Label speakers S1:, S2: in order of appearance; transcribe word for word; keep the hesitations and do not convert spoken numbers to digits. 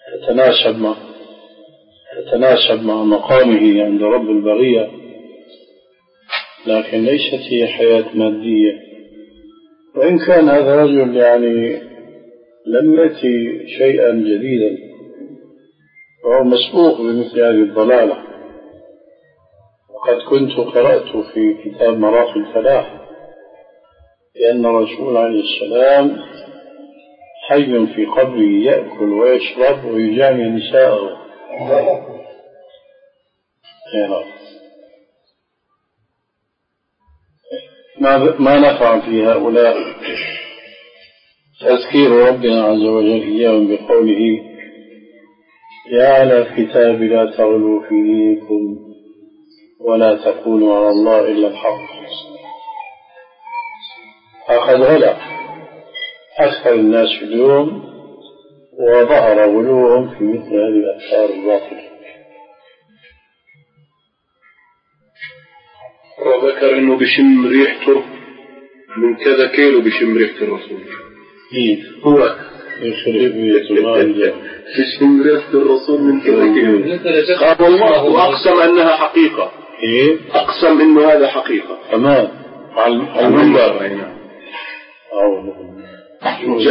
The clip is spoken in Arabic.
S1: يتناسب مع يتناسب مع مقامه عند رب البرية، لكن ليست هي حياة مادية. وإن كان هذا الرجل يعني لم يأتي شيئا جديدا، وهو مسبوق بمثل هذه الضلالة. وقد كنت قرأت في كتاب مراقي الفلاح لأن الرسول عليه السلام حي في قبره يأكل ويشرب ويجامع نساءه. ما نفع في هؤلاء تذكير ربنا عز وجل إياهم بقوله: يا على الكتاب لا تغلوا في دينكم ولا تقولوا على الله إلا الحق. فقد غلا أكثر الناس اليوم وظهر غلوهم في مثل هذه الأفكار الباطلة.
S2: وذكر أنه بشم ريحته من كذا كيلو، بشم ريحة الرسول.
S1: إيه هو يخرب بيته
S2: بشم ريحة الرسول من كذا كيلو. قال الله وأقسم أنها حقيقة.
S1: إيه
S2: أقسم إنه هذا حقيقة.
S1: تمام. على المنبر.
S2: أو